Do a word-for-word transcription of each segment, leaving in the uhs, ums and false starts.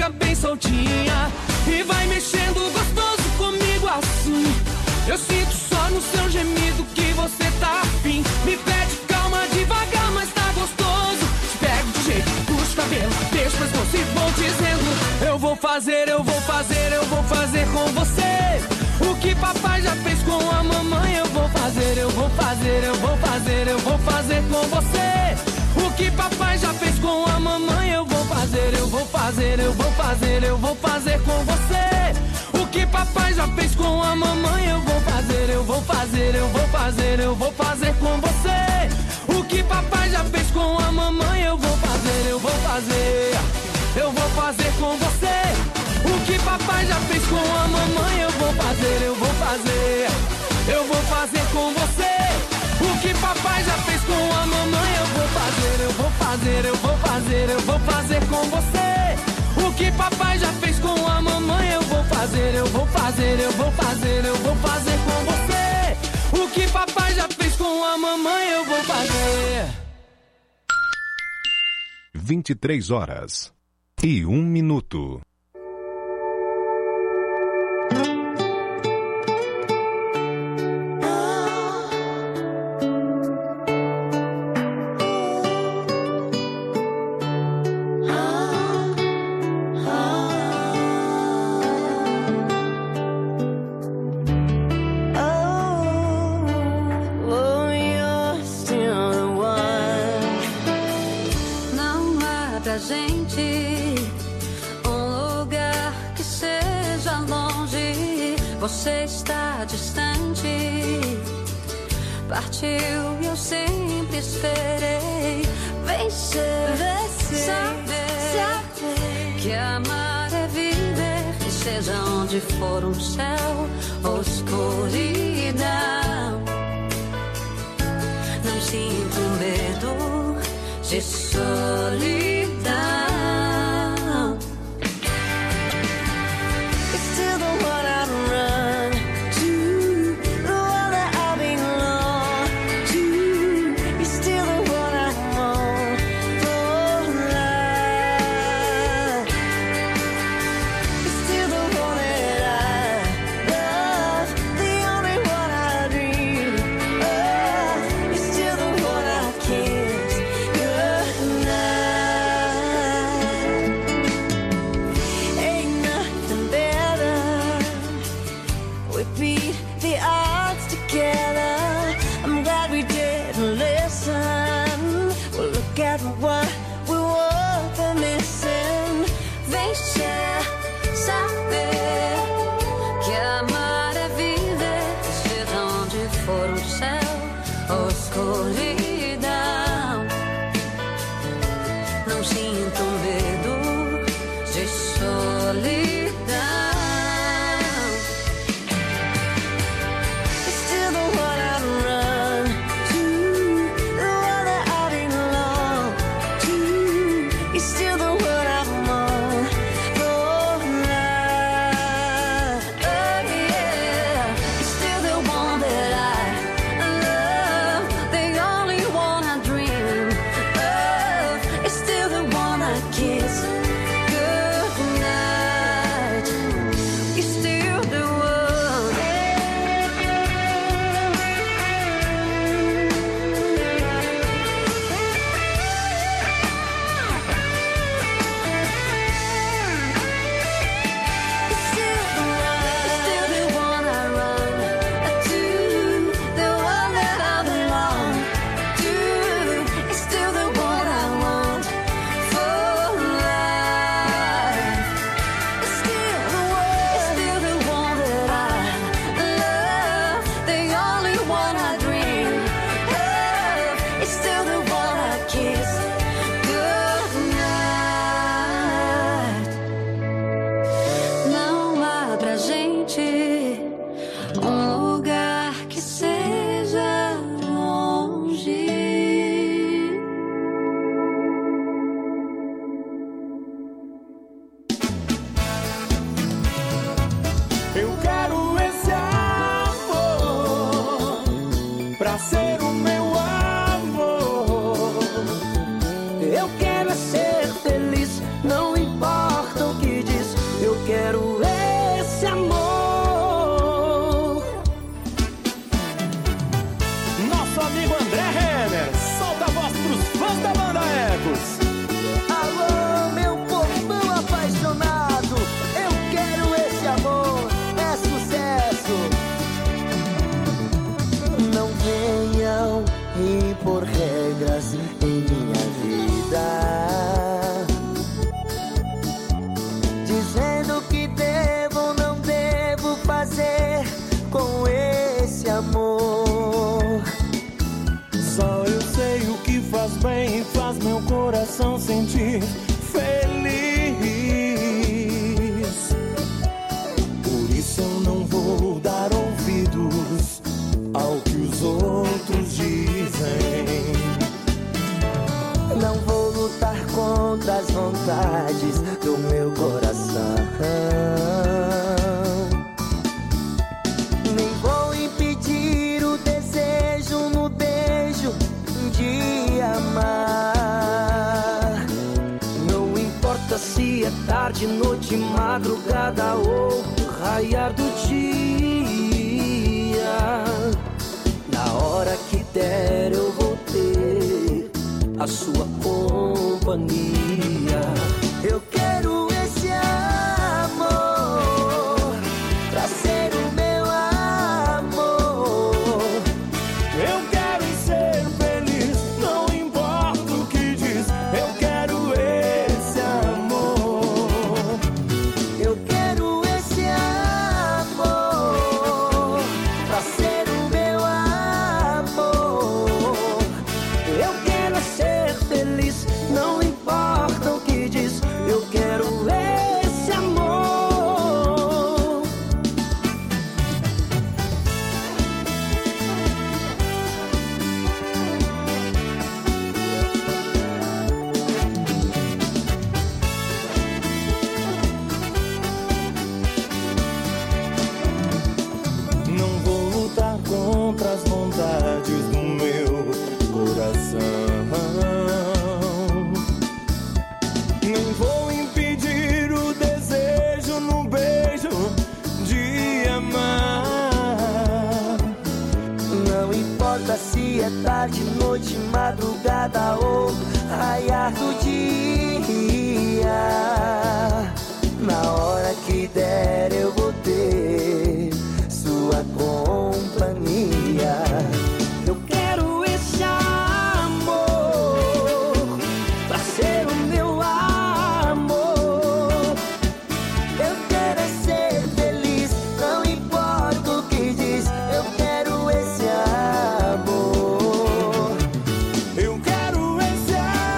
fica bem soltinha e vai mexendo gostoso comigo assim. Eu sinto só no seu gemido que você tá afim. Me pede calma devagar, mas tá gostoso. Te pego de jeito, puxo o cabelo, deixo mais doce e vou dizendo: eu vou fazer, eu vou fazer, eu vou fazer com você o que papai já fez com a mamãe. Eu vou fazer, eu vou fazer, eu vou fazer, eu vou fazer com você o que papai já fez com a mamãe. Eu vou fazer, eu vou fazer, eu vou fazer, eu vou fazer com você o que papai já fez com a mamãe. Eu vou fazer, eu vou fazer, eu vou fazer, eu vou fazer com você o que papai já fez com a mamãe. Eu vou fazer, eu vou fazer, eu vou fazer com você o que papai já fez com a mamãe. Eu vou fazer, eu vou fazer, eu vou fazer com você o que papai já fez com a mamãe. Eu vou fazer, eu vou fazer, eu vou fazer, eu vou fazer com você o que papai já fez com a mamãe. Eu vou fazer, eu vou fazer, eu vou fazer, eu vou fazer com você o que papai já fez com a mamãe. Eu vou fazer. vinte e três horas e um minuto. Você está distante, partiu e eu sempre esperei. Vencer, vencer, saber, saber que amar é viver, que seja onde for um céu ou escuridão. Não sinto medo de solidão. Eu quero ser feliz, não importa o que feliz do meu coração. Nem vou impedir o desejo no beijo de amar. Não importa se é tarde, noite, madrugada ou raiar do dia. Na hora que der eu vou ter a sua companhia. Eu quero esse amor pra ser o meu amor. Eu quero ser feliz, não importa o que diz. Eu quero esse amor. Eu quero esse amor pra ser o meu amor. Eu quero ser feliz, não importa o que diz. Eu quero esse amor. Não vou lutar contra as vontades do meu coração. Nem vou impedir o desejo no beijo de amar. Não importa se é tarde, noite, madrugada ou raiar do dia. Na hora que der eu vou ter sua companhia. Eu quero esse amor pra ser o meu amor. Eu quero é ser feliz, não importa o que diz. Eu quero esse amor. Eu quero esse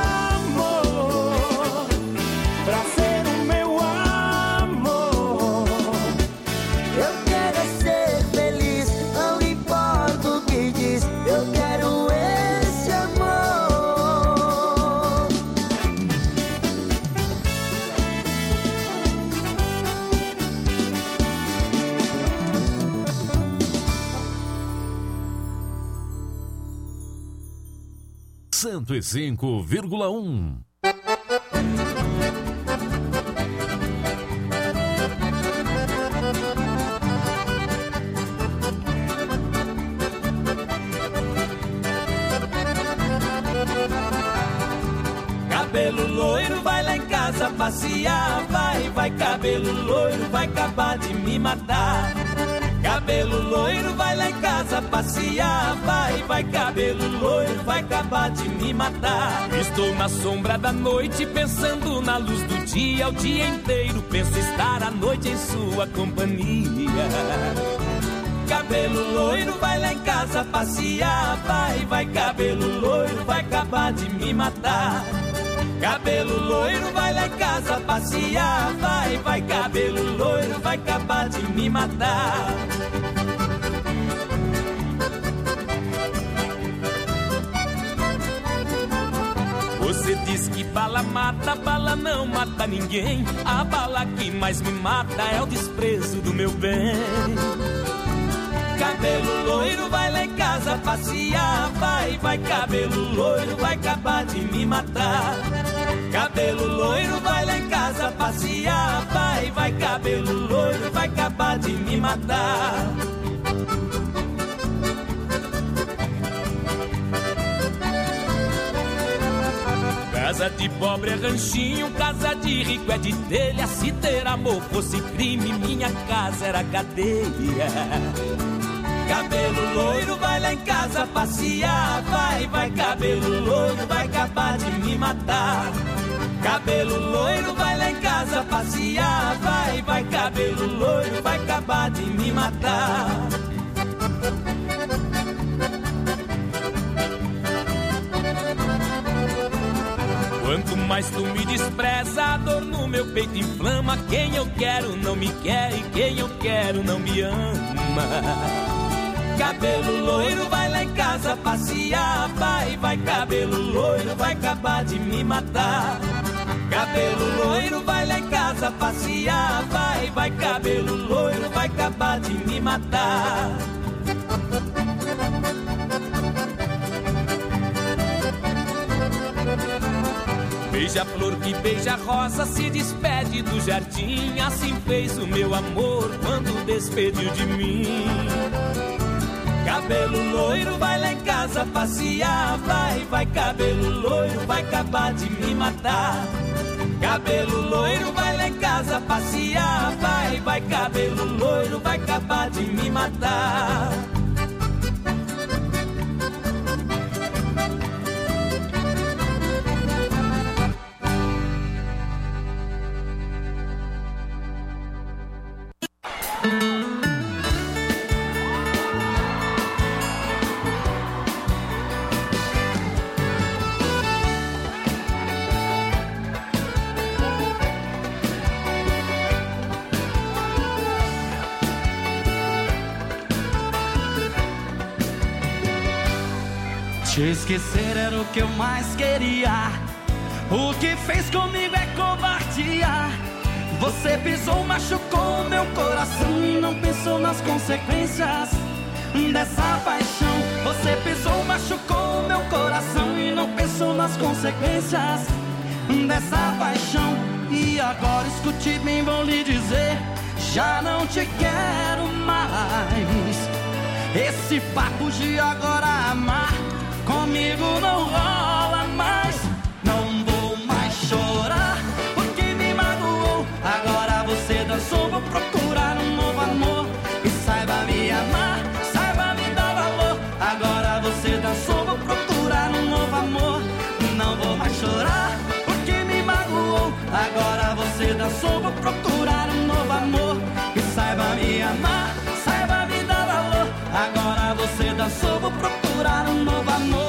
amor pra ser o meu amor. Eu quero é ser feliz, não importa o que diz. Eu quero esse amor. cento e cinco vírgula um. Cabelo loiro, vai lá em casa passear. Vai, vai, cabelo loiro, vai acabar de me matar. Cabelo loiro, vai lá em casa passear. Vai, vai, cabelo loiro, vai acabar de me matar. Estou na sombra da noite, pensando na luz do dia. O dia inteiro penso estar à noite em sua companhia. Cabelo loiro, vai lá em casa passear. Vai, vai, cabelo loiro, vai acabar de me matar. Cabelo loiro, vai lá em casa passear. Vai, vai, cabelo loiro, vai acabar de me matar. Você diz que bala mata, bala não mata ninguém. A bala que mais me mata é o desprezo do meu bem. Cabelo loiro, vai lá em casa passear. Vai, vai, cabelo loiro, vai acabar de me matar. Cabelo loiro, vai lá em casa passear. Vai, vai, cabelo loiro, vai acabar de me matar. Casa de pobre é ranchinho, casa de rico é de telha. Se ter amor fosse crime, minha casa era cadeia. Cabelo loiro, vai lá em casa passear. Vai, vai, cabelo loiro, vai acabar de me matar. Cabelo loiro, vai lá em casa passear. Vai, vai, cabelo loiro, vai acabar de me matar. Quanto mais tu me despreza, a dor no meu peito inflama. Quem eu quero não me quer e quem eu quero não me ama. Cabelo loiro, vai lá em casa passear. Vai, vai, cabelo loiro, vai acabar de me matar. Cabelo loiro, vai lá em casa passear. Vai, vai, cabelo loiro, vai acabar de me matar. Beija-flor que beija rosa se despede do jardim. Assim fez o meu amor quando despediu de mim. Cabelo loiro, vai lá em casa passear. Vai, vai, cabelo loiro, vai acabar de me matar. Cabelo loiro, vai lá em casa passear. Vai, vai, cabelo loiro, vai acabar de me matar. Te esquecer era o que eu mais queria. O que fez comigo é covardia. Você pisou, machucou meu coração e não pensou nas consequências dessa paixão. Você pisou, machucou meu coração e não pensou nas consequências dessa paixão. E agora escute bem, vou lhe dizer, já não te quero mais. Esse papo de agora amar comigo não rola mais. Não vou mais chorar porque me magoou. Agora você dançou, vou procurar um novo amor. E saiba me amar, saiba me dar valor. Agora você dançou, vou procurar um novo amor. Não vou mais chorar porque me magoou. Agora você dançou, vou procurar um novo amor. E saiba me amar, saiba me dar valor. Agora você dançou, vou procurar um novo amor.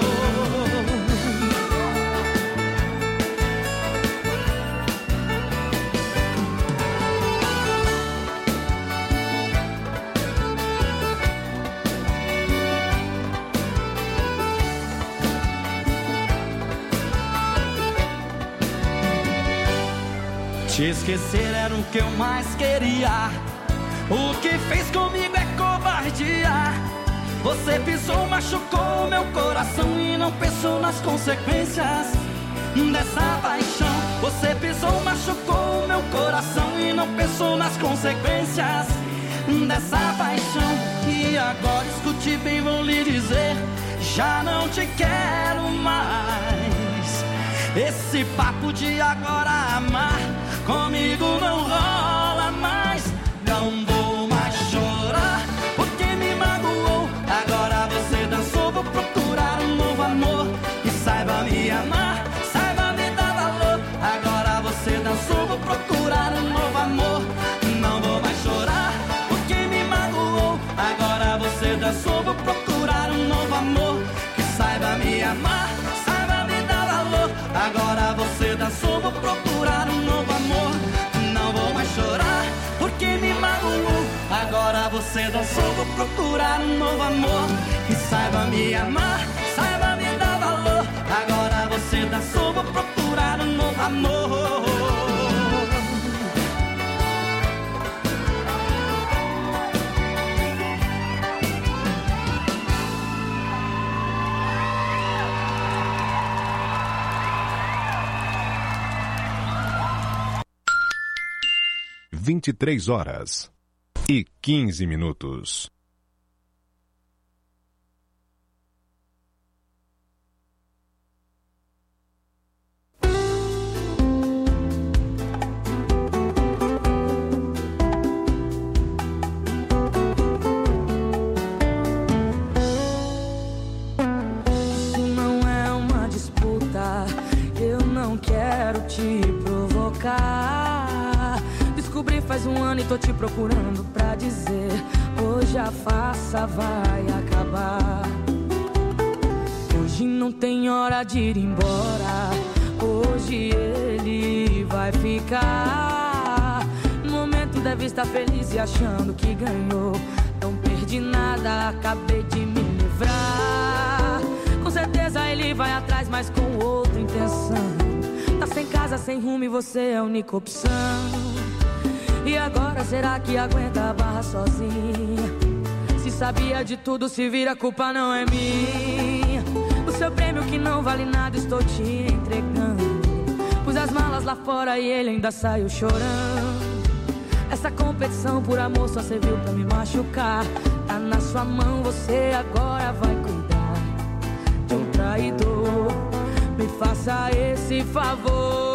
Te esquecer era o que eu mais queria. O que fez comigo é covardia. Você pisou, machucou meu coração e não pensou nas consequências dessa paixão. Você pisou, machucou meu coração e não pensou nas consequências dessa paixão. E agora escute bem, vou lhe dizer, já não te quero mais. Esse papo de agora amar comigo não rola mais. Não vou mais chorar porque me magoou. Agora você dançou, vou procurar um novo amor. E saiba me amar, saiba me dar valor. Agora você dançou, vou procurar um novo amor. Não vou mais chorar porque me magoou. Agora você dançou, vou procurar um novo amor. Que saiba me amar, saiba me dar valor. Agora você dançou, vou procurar um novo amor. Não vou mais chorar porque me magoou. Agora você dançou, vou procurar um novo amor. Que saiba me amar, saiba me dar valor. Agora você dançou, vou procurar um novo amor. vinte e três horas e quinze minutos. Isso não é uma disputa, eu não quero te provocar. Descobri faz um ano e tô te procurando pra dizer, hoje a farsa vai acabar. Hoje não tem hora de ir embora, hoje ele vai ficar. No momento deve estar feliz e achando que ganhou. Não perdi nada, acabei de me livrar. Com certeza ele vai atrás, mas com outra intenção. Tá sem sem casa, sem rumo e você é a única opção. E agora será que aguenta a barra sozinha? Se sabia de tudo, se vira, a culpa não é minha. O seu prêmio que não vale nada, estou te entregando. Pus as malas lá fora e ele ainda saiu chorando. Essa competição por amor só serviu pra me machucar. Tá na sua mão, você agora vai cuidar de um traidor. Me faça esse favor.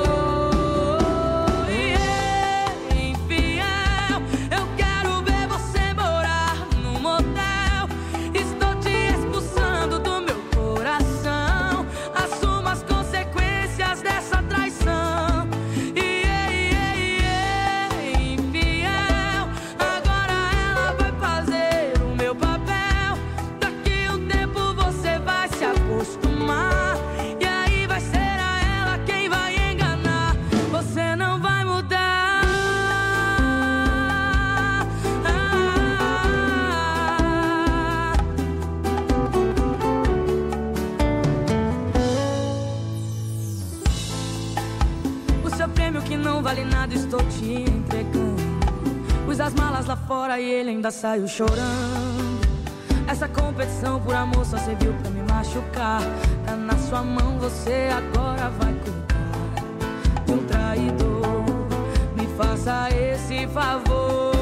Vale nada, estou te entregando. Pus as malas lá fora e ele ainda saiu chorando. Essa competição por amor só serviu pra me machucar. Tá na sua mão, você agora vai cuidar de um traidor. Me faça esse favor.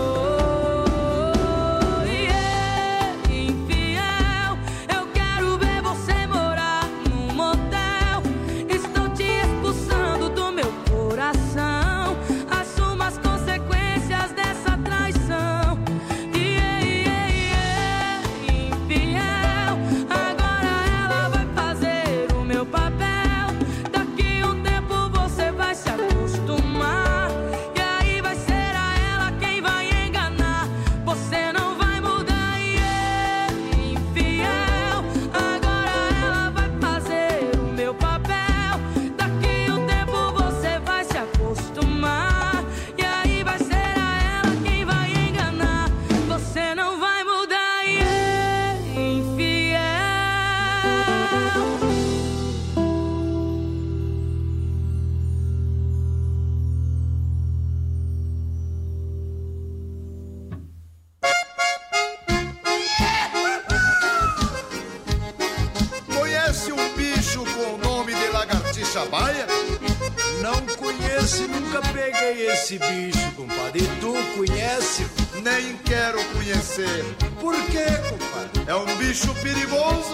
Não conheço, nunca peguei esse bicho, compadre. E tu conhece? Nem quero conhecer. Por quê, compadre? É um bicho perigoso.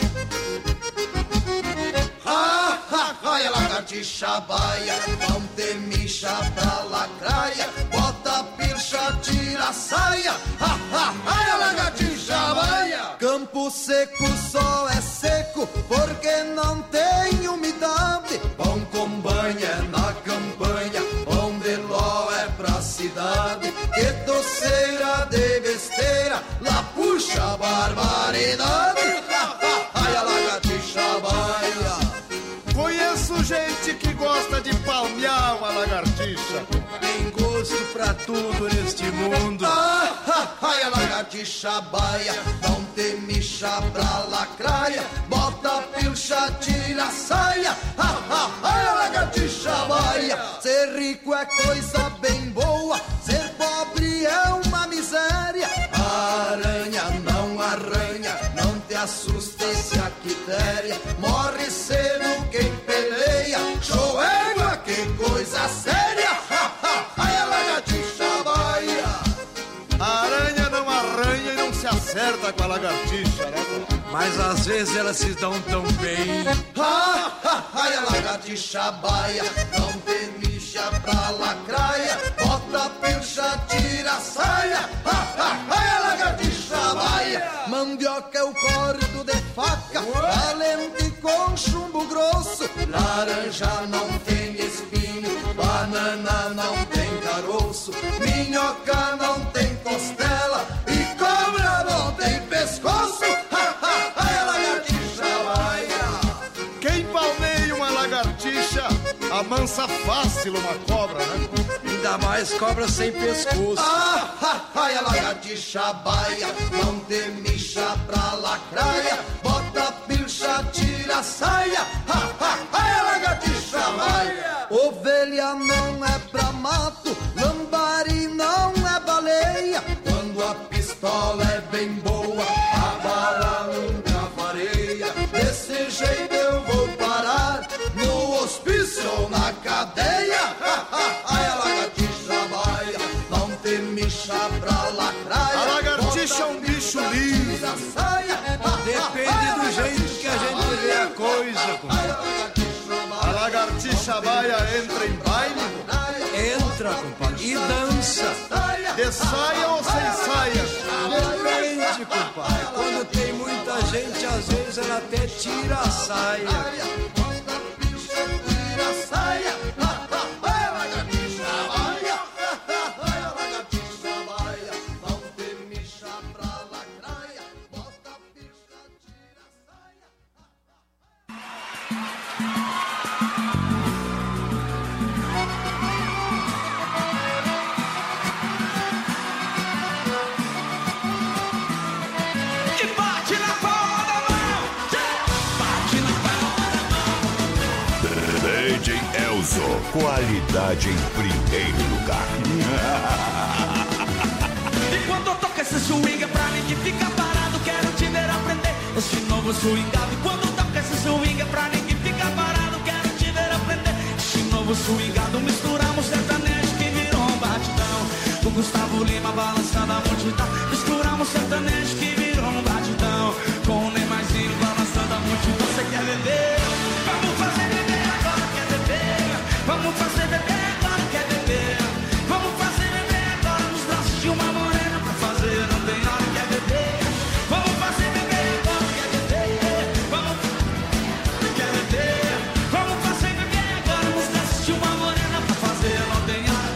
Ah, ah, ai, a lagartixa baia, não te mixa pra lacraia, bota a pircha, tira a saia. Ah, ah, ai, a lagartixa baia. Campo seco só é seco porque não tem umidade. Bom com banha na campanha, onde ló é pra cidade. Que doceira de besteira, lá puxa a barbaridade. Ah, ah, ai, a lagartixa baia. Conheço gente que gosta de palmear uma lagartixa. Tem gosto pra tudo neste mundo. Ah, ah, ai, a lagartixa baia, não te mixa pra lacraia, bota a pilcha, tira a saia. Ah, ah, ai, a lagartixa baia. Ser rico é coisa bem boa, ser pobre é uma miséria. A aranha não arranha, não te assuste se a quitéria. Morre cedo quem peleia, show égua, que coisa séria. Ha, ha, ai, a lagartixa baia. A aranha não arranha e não se acerta com a lagartixa, né? Mas às vezes elas se dão tão bem. Ha, ha, ai, a lagartixa baia, não te mixa pra lacraia, bota a pilcha, tira a saia. Ha, ha, ai, a lagartixa baia. Mandioca é o cordo de faca, valente com chumbo grosso. Laranja não tem espinho, banana não tem caroço, minhoca não tem costela e cobra não tem pescoço. Ha, ha, ai, a lagartixa baia. Quem palmeia uma lagartixa amansa fácil uma cobra, né? Ainda mais cobra sem pescoço. Ah, ha, ai, a lagartixa baia, não te mixa pra lacraia, bota a pilcha, tira a saia. Ha, ha, ai, a lagartixa lagartixa baia. Ovelha não é pra mato, lambari não é baleia. Quando a pistola é bem boa, a bala nunca fareia. Desse jeito eu vou parar no hospício ou na cadeia. Ai, a lagartixa baia, não tem micha pra lacraia. A lagartixa é um bicho lindo. Depende do jeito que a gente vê a coisa. A lagartixa baia entra em baile? Entra, compadre, e dança. De saia ou sem saia? Depende, compadre. Quando tem muita gente, às vezes ela até tira a saia. Quando a bicha tira a saia, a lagartixa baia, a lagartixa baia, não tem micha pra lacraia. Bota a bicha, tira a saia. E bate na palma da mão, bate na palma da mão. D J Elzo, qualidade em primeiro lugar. E quando toca esse swing é pra ninguém fica parado, quero te ver aprender esse novo swingado. E quando toca esse swing é pra ninguém fica parado, quero te ver aprender esse novo swingado. Misturamos sertanejo que virou um batidão, com Gustavo Lima balançando a multidão. Misturamos sertanejo que virou um batidão, com o Neymarzinho balançando a multidão. Você quer beber? Vamos fazer beber agora, quer beber? Vamos fazer beber agora, quer beber? Vamos fazer beber agora nos braços de uma morena pra fazer, não tem hora, quer beber? Vamos fazer beber agora, quer beber? Vamos, quer beber? Vamos fazer beber agora nos braços de uma morena pra fazer, não tem hora.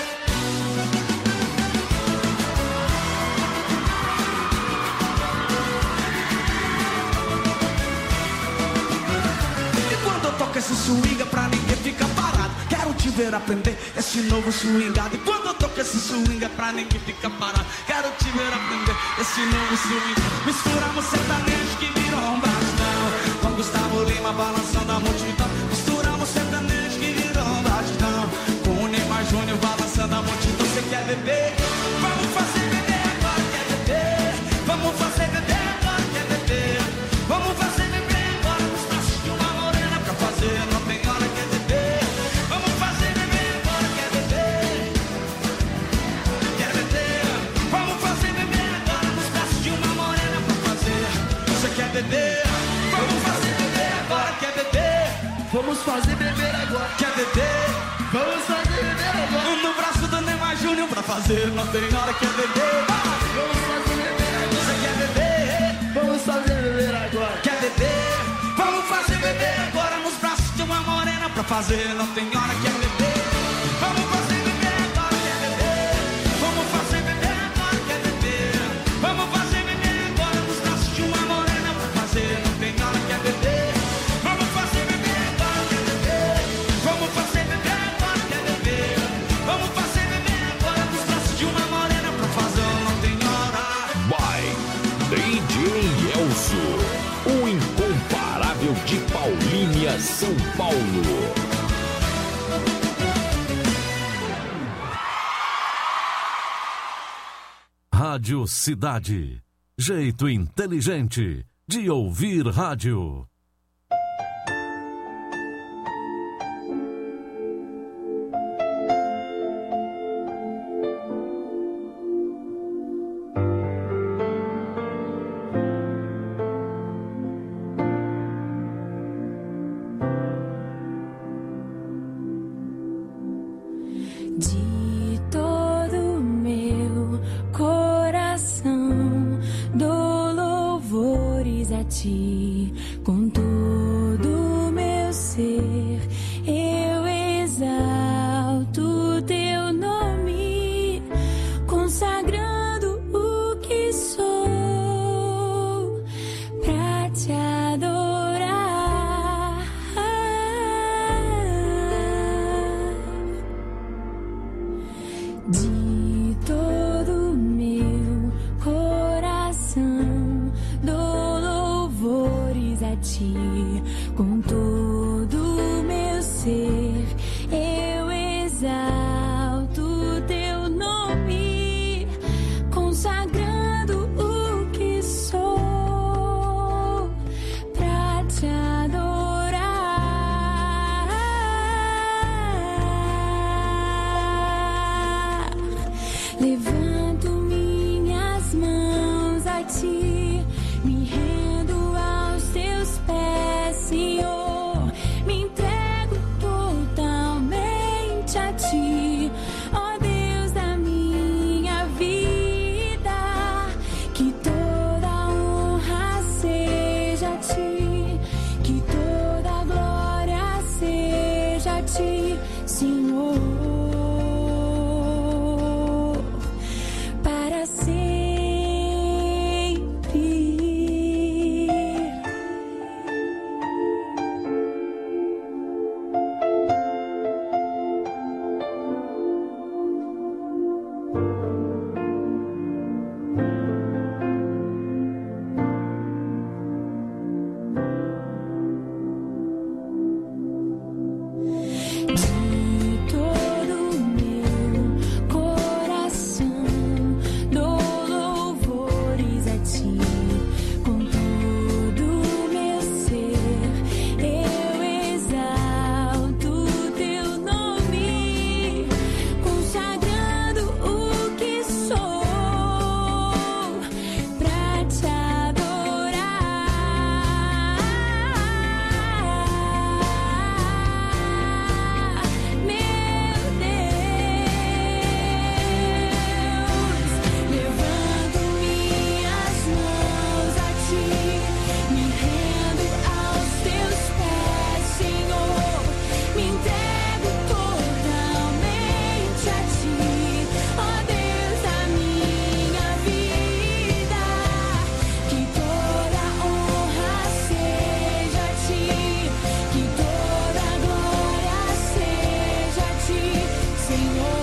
E quando eu toco esse swing é pra ninguém fica parado, quero te ver aprender esse novo swingado. E quando eu toco esse swing é pra ninguém fica parado, quero te ver aprender esse novo swing. Misturamos sertanejo que virou um batidão, com Gustavo Lima balançando a multidão. Misturamos sertanejo que virou um batidão, com o Neymar Júnior balançando a multidão. Você quer beber? Vamos fazer beber agora, quer beber? Vamos fazer beber agora, quer beber? Vamos fazer beber agora nos braços de uma morena pra fazer, não tem hora, quer beber? Vamos fazer beber agora, quer beber? Quer beber? Vamos fazer beber agora nos braços de uma morena pra fazer. Você quer beber? Vamos fazer beber agora, quer beber? Vamos fazer beber agora, quer beber? Vamos fazer beber agora no braço do Neymar Júnior pra fazer, não tem hora, quer beber? Vamos fazer beber agora. Você quer beber? Vamos fazer beber agora, quer beber? Vamos fazer beber agora nos braços de uma morena pra fazer, não tem hora, quer beber? Vamos fazer beber agora, quer beber? Vamos fazer beber agora, quer beber? Vamos fazer beber agora nos braços de uma morena pra fazer, não tem hora, quer beber? Vamos fazer beber agora, quer beber? Vamos fazer beber agora, quer beber? Vamos fazer beber agora nos braços de uma morena pra fazer, não tem hora. By D J Elzo, o incomparável de Paulínia, São Paulo. Rádio Cidade. Jeito inteligente de ouvir rádio. De todo meu coração dou louvores a ti, com todo meu ser eu exalto teu nome, consagrando o que sou pra te adorar. De todo meu coração dou louvores a ti, com todo meu ser Levanto minhas mãos a ti, me rendo aos teus pés, Senhor. Me entrego totalmente a ti, ó Deus da minha vida. Que toda honra seja a ti, que toda glória seja a ti, Senhor. Para sempre. De todo meu coração dou louvores a ti, com todo meu ser eu exalto teu nome, consagrando o que sou pra te adorar, meu Deus. Levanto minhas mãos a ti, me rendo aos teus pés, Senhor. Me entrego totalmente a ti, ó Deus da minha vida. Que toda honra seja a ti, que toda glória seja a ti, Senhor.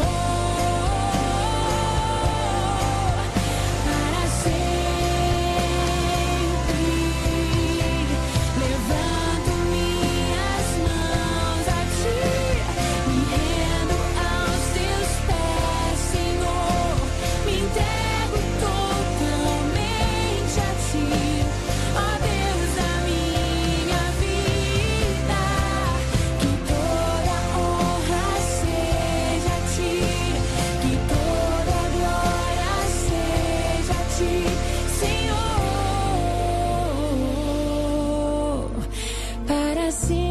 Para sempre. Levanto minhas mãos a ti, me rendo aos teus pés, Senhor. Me entrego totalmente a ti, ó Deus da minha vida. Que toda honra seja a ti, que toda glória seja a ti, Senhor. Para sempre.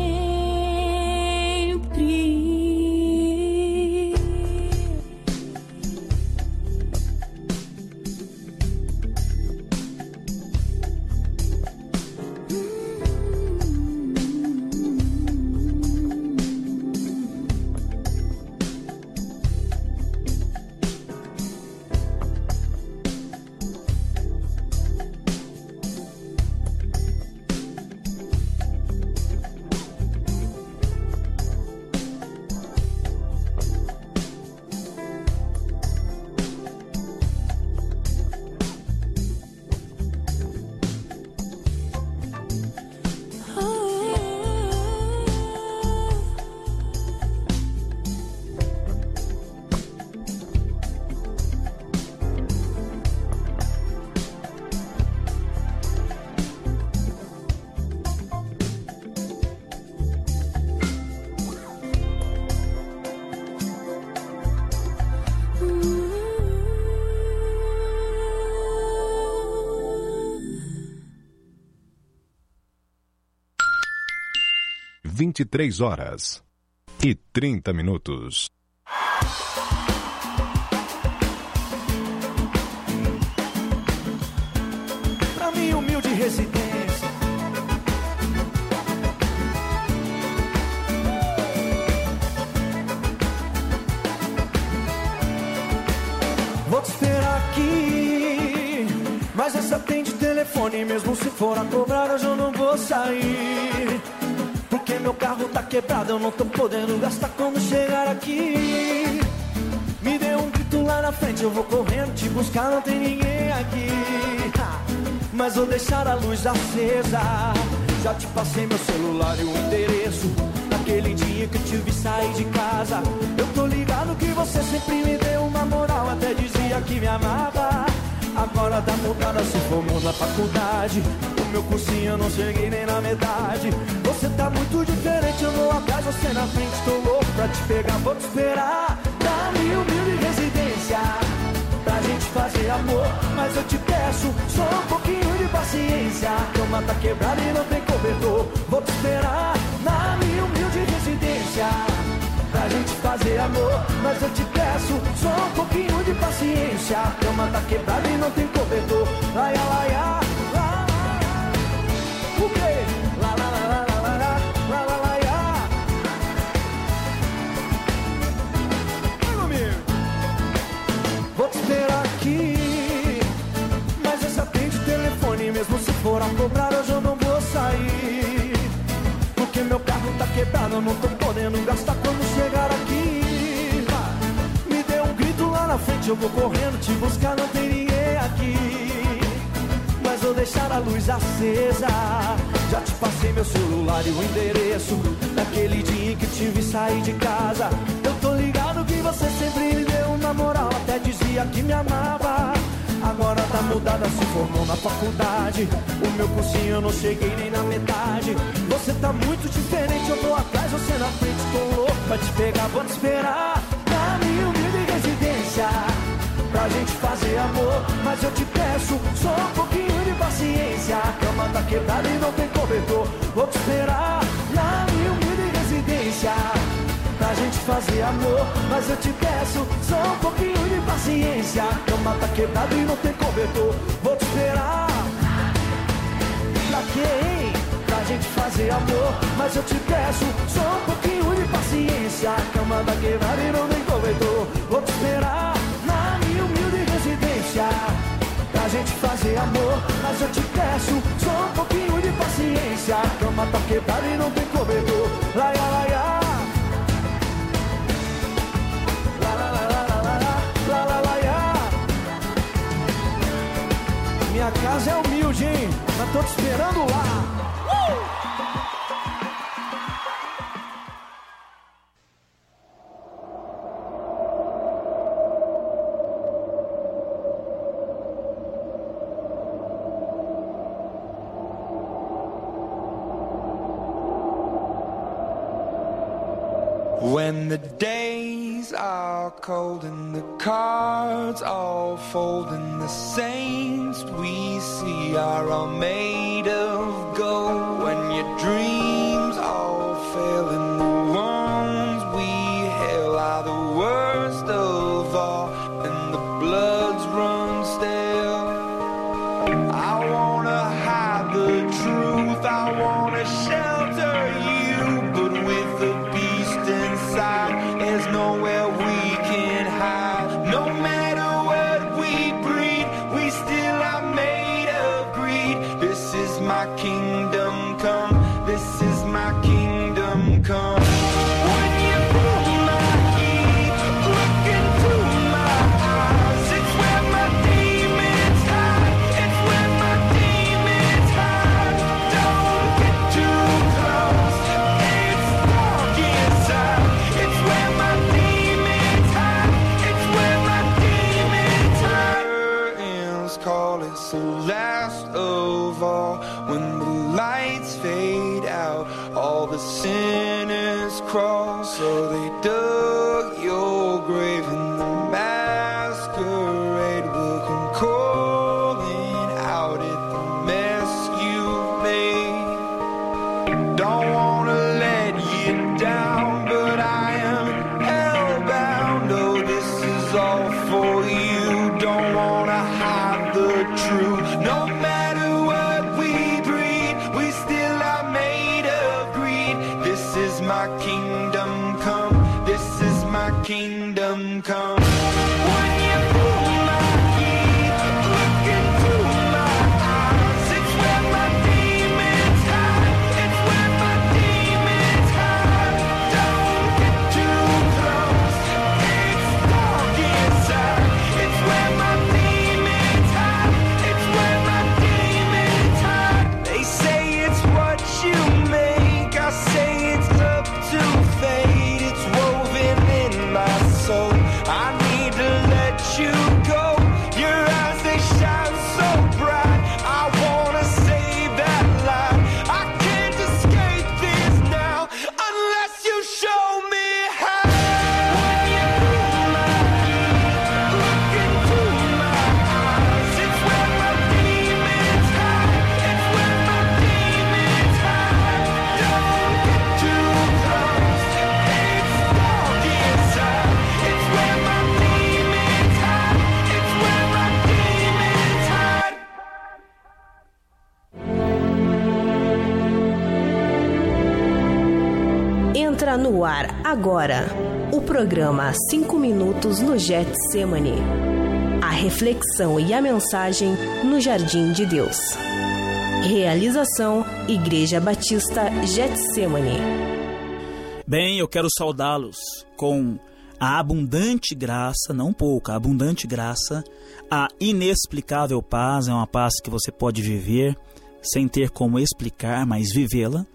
vinte e três horas e trinta minutos. Pra minha humilde residência, vou te esperar aqui, mas essa atende telefone. Mesmo se for a cobrar, hoje eu não vou sair, porque meu carro tá quebrado, eu não tô podendo gastar quando chegar aqui. Me dê um grito lá na frente, eu vou correndo te buscar, não tem ninguém aqui. Ha! Mas vou deixar a luz acesa, já te passei meu celular e o endereço. Naquele dia que eu te vi sair de casa, eu tô ligado que você sempre me deu uma moral, até dizia que me amava. Agora tá mudada, se formou na faculdade, o meu cursinho eu não cheguei nem na metade. Você tá muito diferente, eu vou atrás, você na frente, tô louco pra te pegar, vou te esperar na minha humilde residência. mas eu te peço só um pouquinho de paciência. A cama tá quebrada e não tem cobertor. Vou te esperar na minha humilde residência pra gente fazer amor, mas eu te peço só um pouquinho de paciência. A cama tá quebrada e não tem cobertor. Laia, laia, lá, lá, o quê? Lá, lá, lá, lá, lá, lá, lá, lá, laia. Vai comigo. Vou te esperar aqui, mas esse atende o telefone. Mesmo se for a cobrar, hoje eu não vou sair, porque meu carro tá quebrado, eu não tô podendo gastar quando chegar aqui. Me dê um grito lá na frente, eu vou correndo te buscar, não tem ninguém aqui, mas vou deixar a luz acesa. Já te passei meu celular e o endereço daquele dia em que te vi sair de casa. Eu tô ligado que você sempre me deu uma moral, até dizia que me amava. Agora tá mudada, se formou na faculdade. O meu cursinho eu não cheguei nem na metade. Você tá muito diferente, eu tô atrás, você na frente. Tô louco pra te pegar, vou te esperar na minha humilde residência pra gente fazer amor, mas eu te peço só um pouquinho de paciência. A cama tá quebrada e não tem cobertor. Vou te esperar na minha humilde residência pra gente fazer amor, mas eu te peço só um pouquinho de paciência. A cama tá quebrada e não tem cobertor. Vou te esperar pra quê, hein? Pra gente fazer amor, mas eu te peço só um pouquinho de paciência. A cama tá quebrada e não tem cobertor. Vou te esperar na minha humilde residência pra gente fazer amor, mas eu te peço só um pouquinho de paciência. A cama tá quebrada e não tem cobertor. Laia, laia. Minha casa é humilde, hein? Mas tô te esperando lá. Uh! When the days are cold and the cards all fold and the saints we see are all made of gold, when your dreams all fail and the ones we hail are the worst of all and the bloods run stale, I wanna hide the truth, I wanna shelter you, but with the beast inside, there's nowhere we can hide. No matter what we breed, we still are made of greed. This is my kingdom come, this is my kingdom come. When you pull my key, look into my eyes, it's where my demons hide, it's where my demons hide. Don't get too close, it's dark inside, it's where my demons hide, it's where my demons hide. Curtains call, it's the last of all. When the lights fade out, all the sinners crawl. So they dug your grave and the masquerade will come calling out at the mess you've made. Don't wanna let you down, but I am hellbound. Oh, this is all for you. Don't wanna hide the truth. No matter what we breed, we still are made of greed. This is my kingdom come, this is my kingdom come. When you pull my key, look into my eyes, it's where my demons hide, it's where my demons hide. Don't get too close, it's dark inside, it's where my demons hide, it's where my demons hide. They say it's what you make, I say it's up to fate, it's woven in my soul. I need No ar agora, o programa Cinco Minutos no Getsemane. A reflexão e a mensagem no Jardim de Deus. Realização Igreja Batista Getsemane. Bem, eu quero saudá-los com a abundante graça, não pouca, a abundante graça, a inexplicável paz, é uma paz que você pode viver sem ter como explicar, mas vivê-la.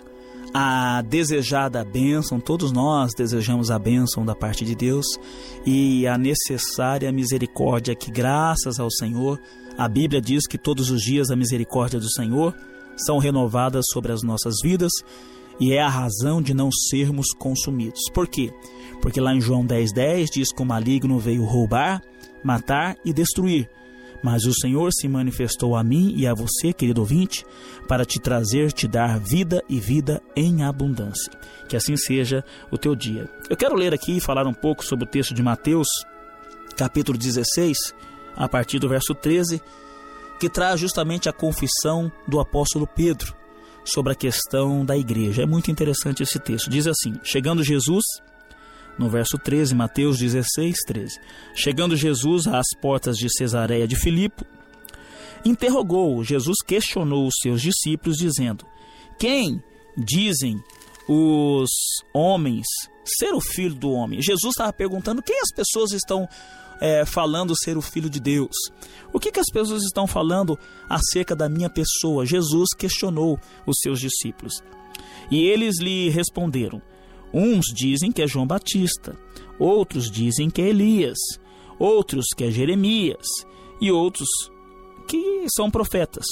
A desejada bênção, todos nós desejamos a bênção da parte de Deus, e a necessária misericórdia que, graças ao Senhor, a Bíblia diz que todos os dias a misericórdia do Senhor são renovadas sobre as nossas vidas, e é a razão de não sermos consumidos. Por quê? Porque lá em João dez, dez diz que o maligno veio roubar, matar e destruir. Mas o Senhor se manifestou a mim e a você, querido ouvinte, para te trazer, te dar vida e vida em abundância. Que assim seja o teu dia. Eu quero ler aqui e falar um pouco sobre o texto de Mateus, capítulo dezesseis, a partir do verso treze, que traz justamente a confissão do apóstolo Pedro sobre a questão da igreja. É muito interessante esse texto. Diz assim: chegando Jesus... No verso treze, Mateus dezesseis, treze. Chegando Jesus às portas de Cesareia de Filipe, interrogou, Jesus questionou os seus discípulos, dizendo: quem dizem os homens ser o Filho do Homem? Jesus estava perguntando quem as pessoas estão é, falando ser o Filho de Deus. O que, que as pessoas estão falando acerca da minha pessoa? Jesus questionou os seus discípulos. E eles lhe responderam: uns dizem que é João Batista, outros dizem que é Elias, outros que é Jeremias, e outros que são profetas.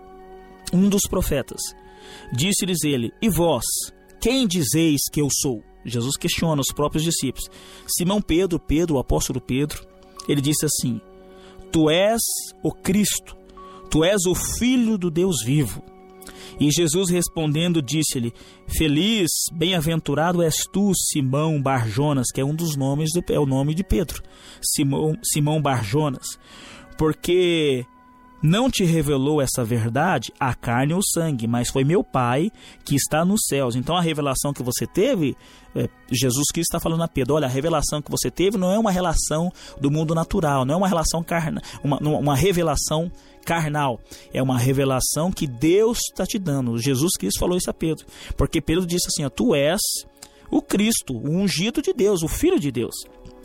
Um dos profetas. Disse-lhes ele: e vós, quem dizeis que eu sou? Jesus questiona os próprios discípulos. Simão Pedro, Pedro, o apóstolo Pedro, ele disse assim: tu és o Cristo, tu és o Filho do Deus vivo. E Jesus respondendo disse-lhe: feliz, bem-aventurado és tu, Simão Barjonas, que é um dos nomes, de, é o nome de Pedro, Simão, Simão Barjonas, porque não te revelou essa verdade a carne ou sangue, mas foi meu Pai que está nos céus. Então a revelação que você teve, é, Jesus Cristo está falando a Pedro: olha, a revelação que você teve não é uma relação do mundo natural, não é uma relação carnal, uma, uma revelação carnal, é uma revelação que Deus está te dando. Jesus Cristo falou isso a Pedro, porque Pedro disse assim: ó, tu és o Cristo, o ungido de Deus, o Filho de Deus.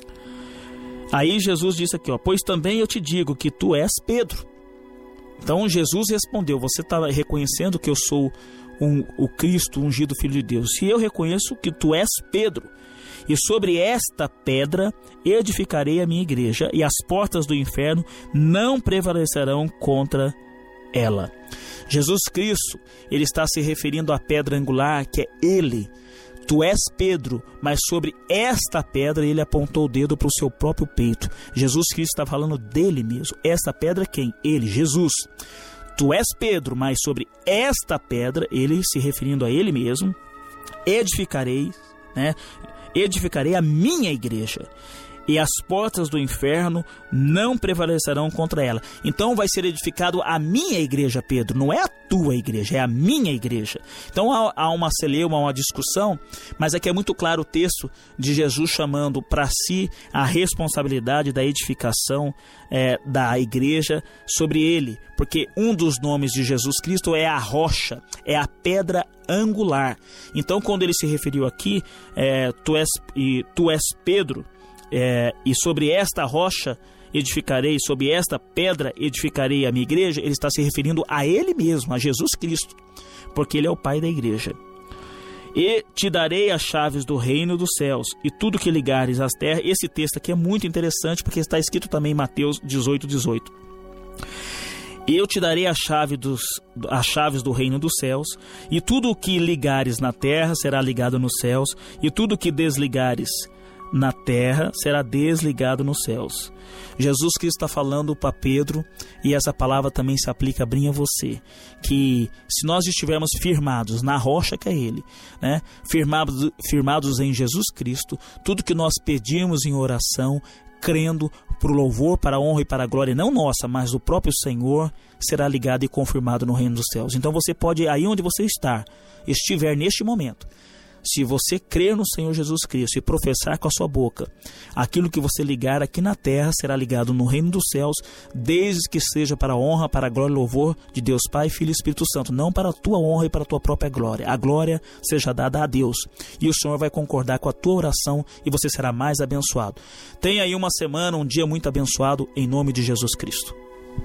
Aí Jesus disse aqui, ó, pois também eu te digo que tu és Pedro. Então Jesus respondeu: você está reconhecendo que eu sou um, o Cristo, o ungido Filho de Deus, e eu reconheço que tu és Pedro, e sobre esta pedra edificarei a minha igreja, e as portas do inferno não prevalecerão contra ela. Jesus Cristo, ele está se referindo à pedra angular, que é ele. Tu és Pedro, mas sobre esta pedra ele apontou o dedo para o seu próprio peito. Jesus Cristo está falando dele mesmo. Esta pedra quem? Ele, Jesus. Tu és Pedro, mas sobre esta pedra, ele se referindo a ele mesmo, edificarei, né? Edificarei a minha igreja, e as portas do inferno não prevalecerão contra ela. Então vai ser edificado a minha igreja, Pedro, não é a tua igreja, é a minha igreja. Então há, há uma celeuma, uma discussão, mas aqui é muito claro o texto de Jesus chamando para si a responsabilidade da edificação é, da igreja sobre ele, porque um dos nomes de Jesus Cristo é a rocha, é a pedra angular. Então quando ele se referiu aqui, é, tu, és, e, tu és Pedro, É, e sobre esta rocha edificarei, sobre esta pedra edificarei a minha igreja, ele está se referindo a ele mesmo, a Jesus Cristo, porque ele é o Pai da igreja. E te darei as chaves do reino dos céus, e tudo que ligares às terras. Esse texto aqui é muito interessante, porque está escrito também em Mateus dezoito, dezoito. Eu te darei a chave dos, as chaves do reino dos céus, e tudo o que ligares na terra será ligado nos céus, e tudo o que desligares na terra será desligado nos céus. Jesus Cristo está falando para Pedro, e essa palavra também se aplica bem a você, que se nós estivermos firmados na rocha que é Ele, né? firmados, firmados em Jesus Cristo, tudo que nós pedimos em oração, crendo para o louvor, para a honra e para a glória, não nossa, mas do próprio Senhor, será ligado e confirmado no reino dos céus. Então você pode, aí onde você está, estiver neste momento, Se você crer no Senhor Jesus Cristo e professar com a sua boca, aquilo que você ligar aqui na terra será ligado no reino dos céus, desde que seja para a honra, para a glória e louvor de Deus Pai, Filho e Espírito Santo, não para a tua honra e para a tua própria glória. A glória seja dada a Deus, e o Senhor vai concordar com a tua oração e você será mais abençoado. Tenha aí uma semana, um dia muito abençoado, em nome de Jesus Cristo.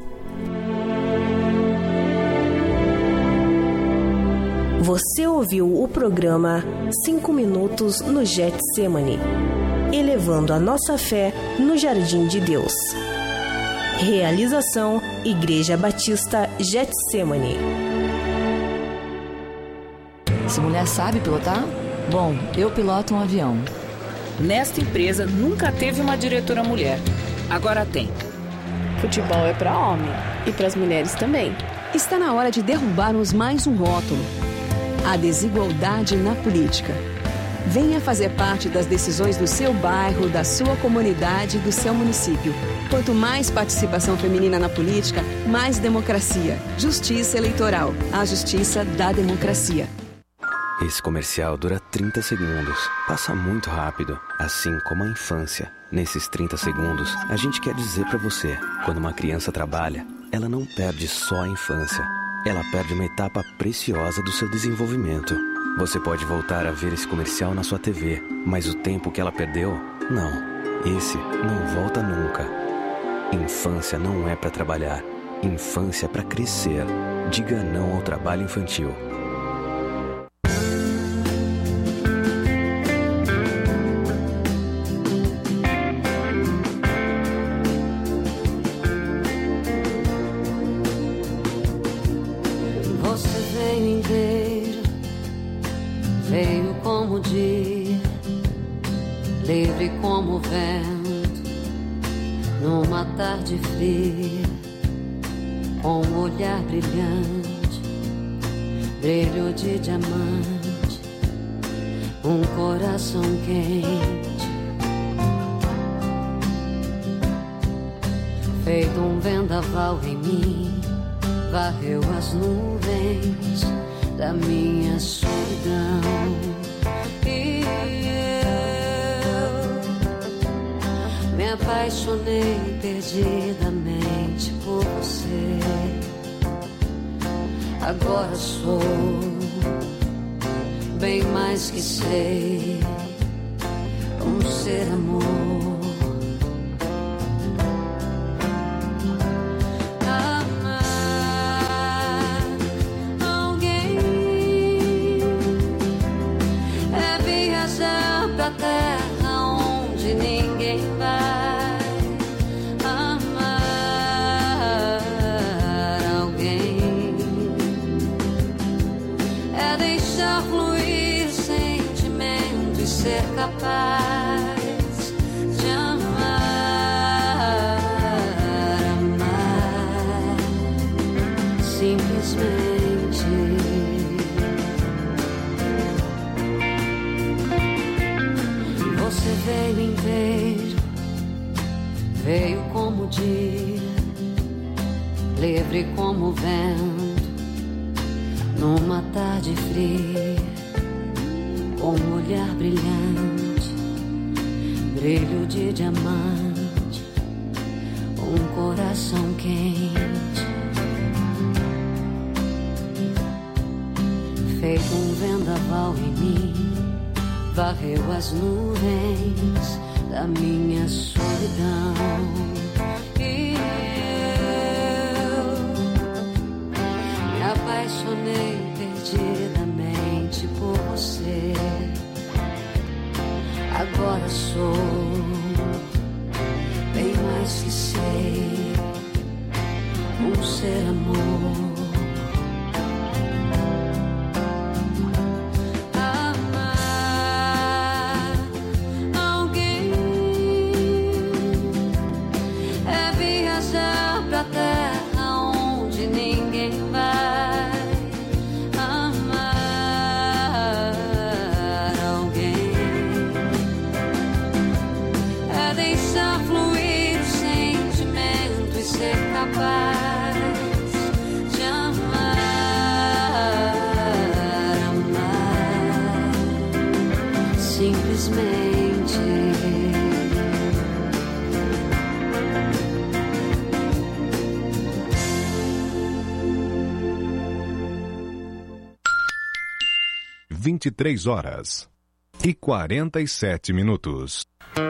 Você ouviu o programa cinco minutos no Getsemane, elevando a nossa fé no Jardim de Deus. Realização Igreja Batista Getsemane. Essa mulher sabe pilotar? Bom, eu piloto um avião. Nesta empresa nunca teve uma diretora mulher. Agora tem. Futebol é para homem e para as mulheres também. Está na hora de derrubarmos mais um rótulo: a desigualdade na política. Venha fazer parte das decisões do seu bairro, da sua comunidade, do seu município. Quanto mais participação feminina na política, mais democracia. Justiça eleitoral. A justiça da democracia. Esse comercial dura trinta segundos. Passa muito rápido, assim como a infância. Nesses trinta segundos, a gente quer dizer pra você: quando uma criança trabalha, ela não perde só a infância. Ela perde uma etapa preciosa do seu desenvolvimento. Você pode voltar a ver esse comercial na sua T V, mas o tempo que ela perdeu, não. Esse não volta nunca. Infância não é pra trabalhar. Infância é pra crescer. Diga não ao trabalho infantil. Livre como o vento, numa tarde fria, com um olhar brilhante, brilho de diamante, um coração quente, feito um vendaval em mim, varreu as nuvens da minha solidão. E me apaixonei perdidamente por você. Agora sou bem mais que sei, um ser amor. Amar alguém é viajar pra terra onde ninguém vai. Ser capaz de amar, amar simplesmente. Você veio inteiro, veio como o dia, livre como o vento, numa tarde fria, com um olhar brilhante, brilho de diamante, um coração quente, feito um vendaval em mim, varreu as nuvens da minha solidão. E eu me apaixonei perdidamente por você. Agora sou bem mais que sei, um ser amor. Amar alguém é viajar pra terra onde ninguém vai. Ser capaz vinte e três horas e quarenta e sete minutos.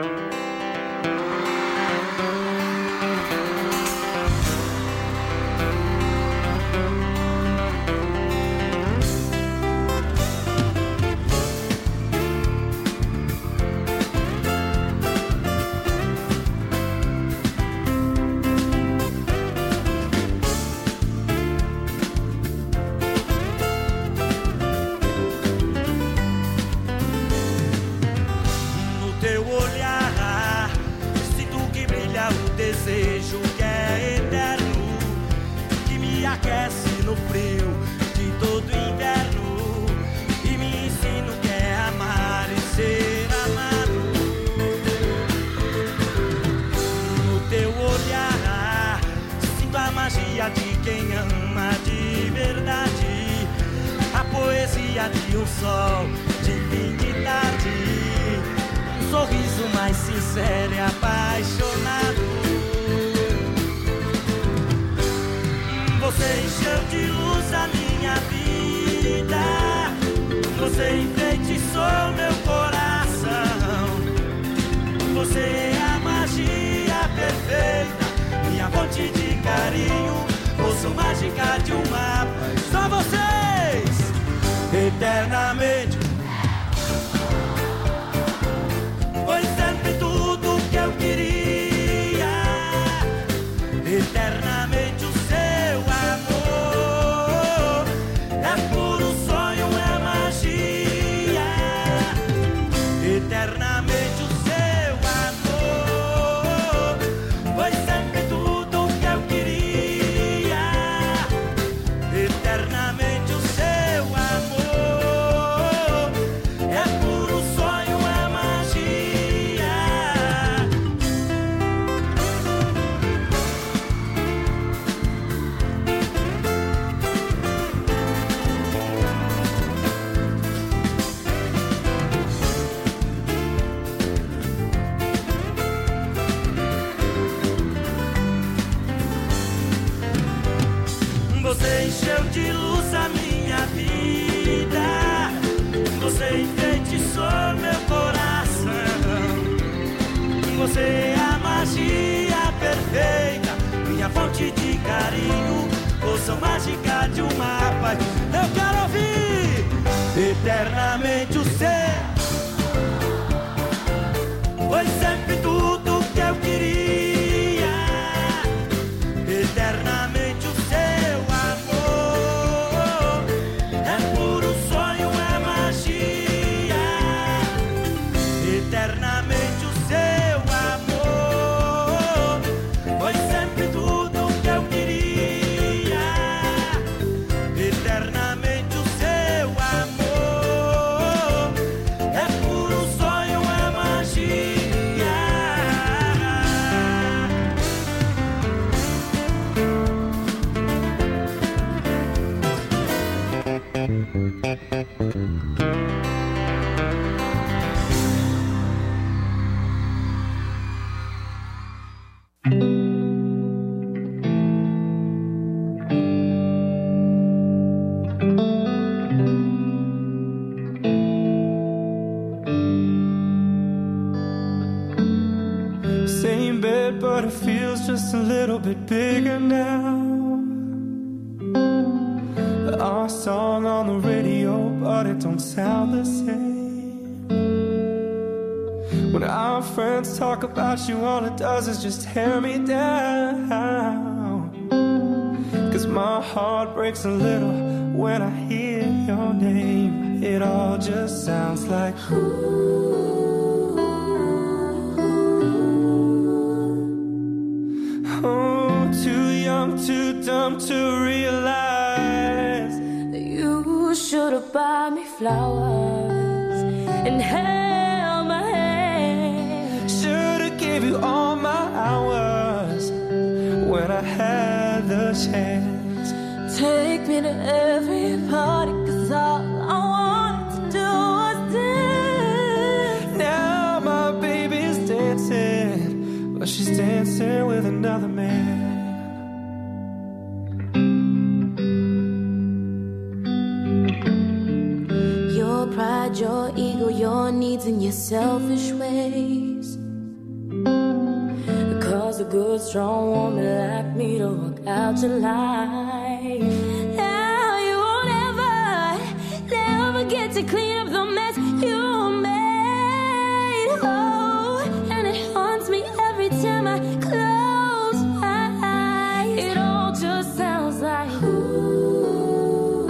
De um sol de fim de tarde, um sorriso mais sincero e apaixonado. Você encheu de luz a minha vida, você enfeitiçou meu coração. Você é a magia perfeita, minha fonte de carinho, força mágica de um mapa. Só vocês! Eternamente foi sempre tudo que eu queria. Eternamente o seu amor é puro sonho, é magia. Eternamente o seu amor foi sempre tudo que eu queria. Eternamente o seu amor você encheu de luz a minha vida, você enfeitiçou meu coração. Você é a magia perfeita, minha fonte de carinho, força mágica de uma paz. Eu quero ouvir eternamente o seu. Foi sempre tudo que eu queria. Eternamente o seu amor é puro sonho, é magia. Eternamente o seu amor foi sempre tudo que eu queria. Eternamente o seu amor é puro sonho, é magia. Same bed, but it feels just a little bit bigger now. Our song on the radio, but it don't sound the same. When our friends talk about you, all it does is just tear me down. Cause my heart breaks a little when I hear your name. It all just sounds like ooh. Oh, too young, too dumb to realize that you should have bought me flowers and held my hand. Should have gave you all my hours when I had the chance. Take me to every party, cause all I wanted to do was dance. Now my baby's dancing, but she's dancing with another man. Your in your selfish ways. Cause a good, strong woman like me to walk out your life. Now you won't ever, never get to clean up the mess you made. Oh, and it haunts me every time I close my eyes. It all just sounds like ooh.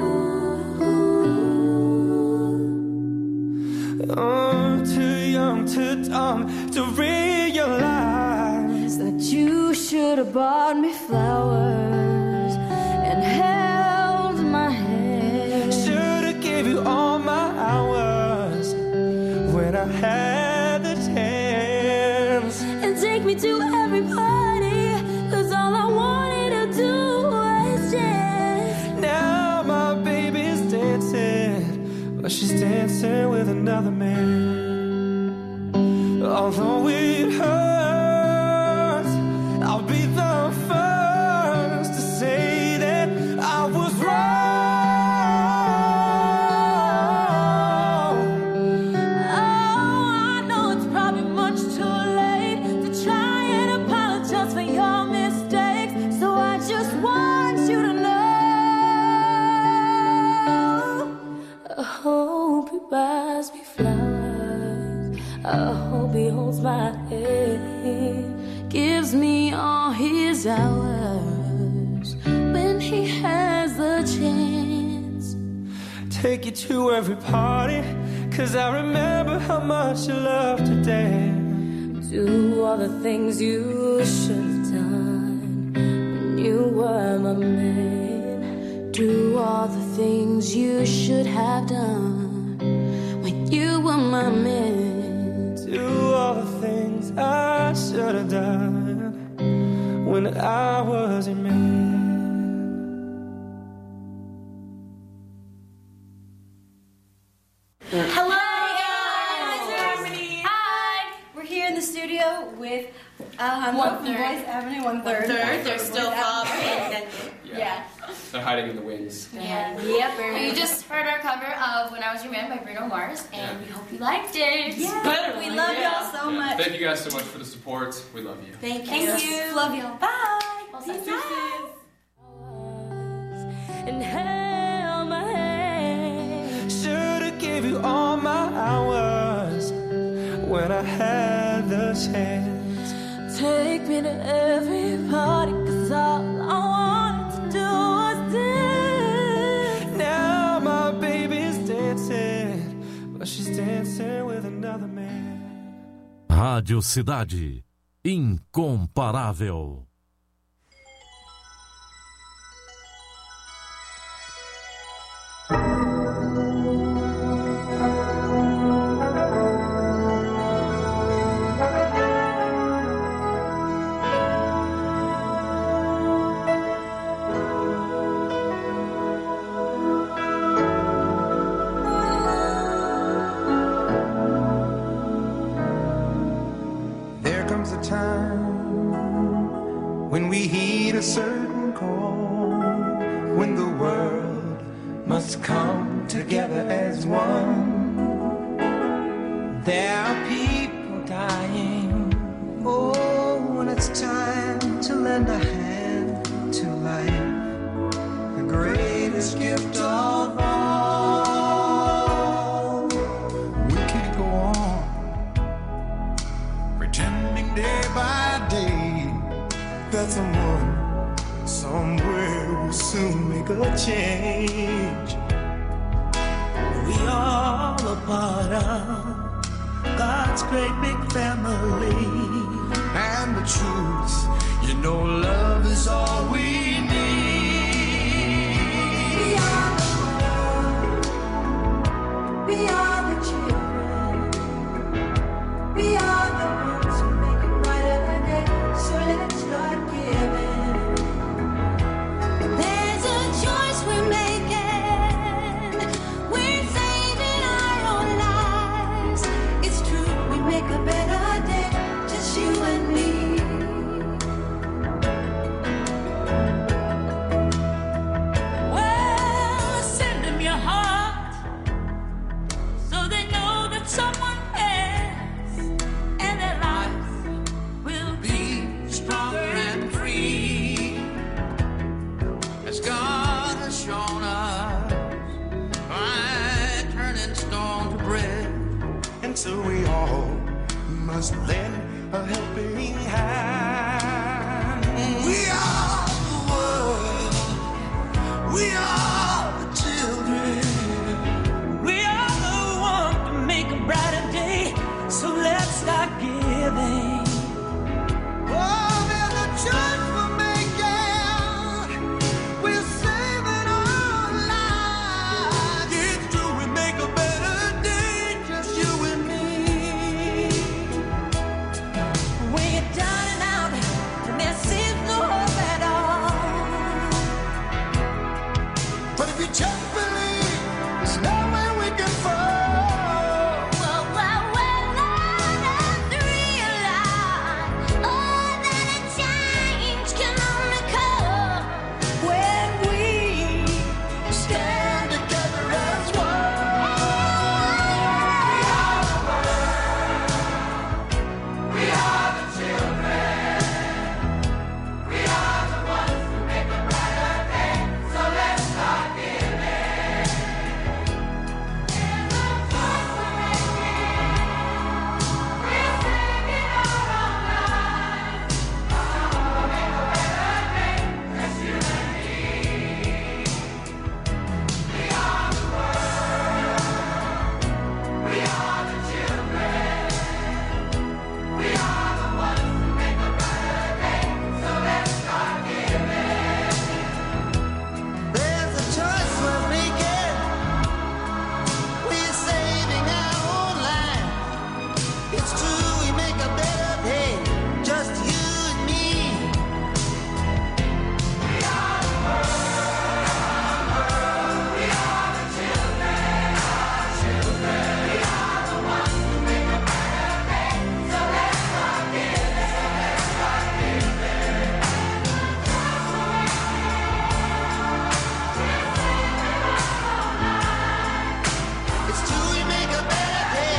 I'm too young, too dumb to realize that you should have bought me flowers and held my hand. Should have gave you all my hours when I had the chance. And take me to every party, cause all I wanted to do was dance. Now my baby's dancing, but she's dancing with another man. Although it hurts, I'll be the first to say that I was wrong. Oh, I know it's probably much too late to try and apologize for your mistakes. So I just want you to know I hope he buys me flowers. I hope he holds my hand, gives me all his hours when he has the chance. Take you to every party, cause I remember how much you loved to dance. Do all the things you should have done when you were my man. Do all the things you should have done when you were my man. Do all the things I should have done when I was your man. Hello, guys! Harmony. Hi! We're here in the studio with um, One from third. Voice Avenue, one third. One third. They're Voice still up. Avenue. Yeah. Yeah. They're hiding in the wings. Yeah. Yep. We just heard our cover of When I Was Your Man by Bruno Mars, and we hope you liked it. Yeah. Better. We love Yeah. y'all so Yeah. much. Thank you guys so much for the support. We love you. Thank you. Thank you. Love y'all. Bye. Peace out. And held my hand. Should have gave you all my hours when I had the chance. Take me to every party, cause all I wanted to do was dance. Now my baby's dancing, but she's dancing with another man. Rádio Cidade, incomparável. There comes a time when we heed a certain call, when the world must come together as one. There are people dying. Oh, when it's time to lend a hand to life, the greatest gift of all. We can't go on pretending day by day that someone somewhere will soon make a change. We all a part of God's great big family, and the truth, you know, love is all we need. We are the world. We are the children. We are the ones who make it brighter than day. So let's start giving. There's a choice we're making. We're saving our own lives. It's true, we make a better day. Just must lend a helping hand.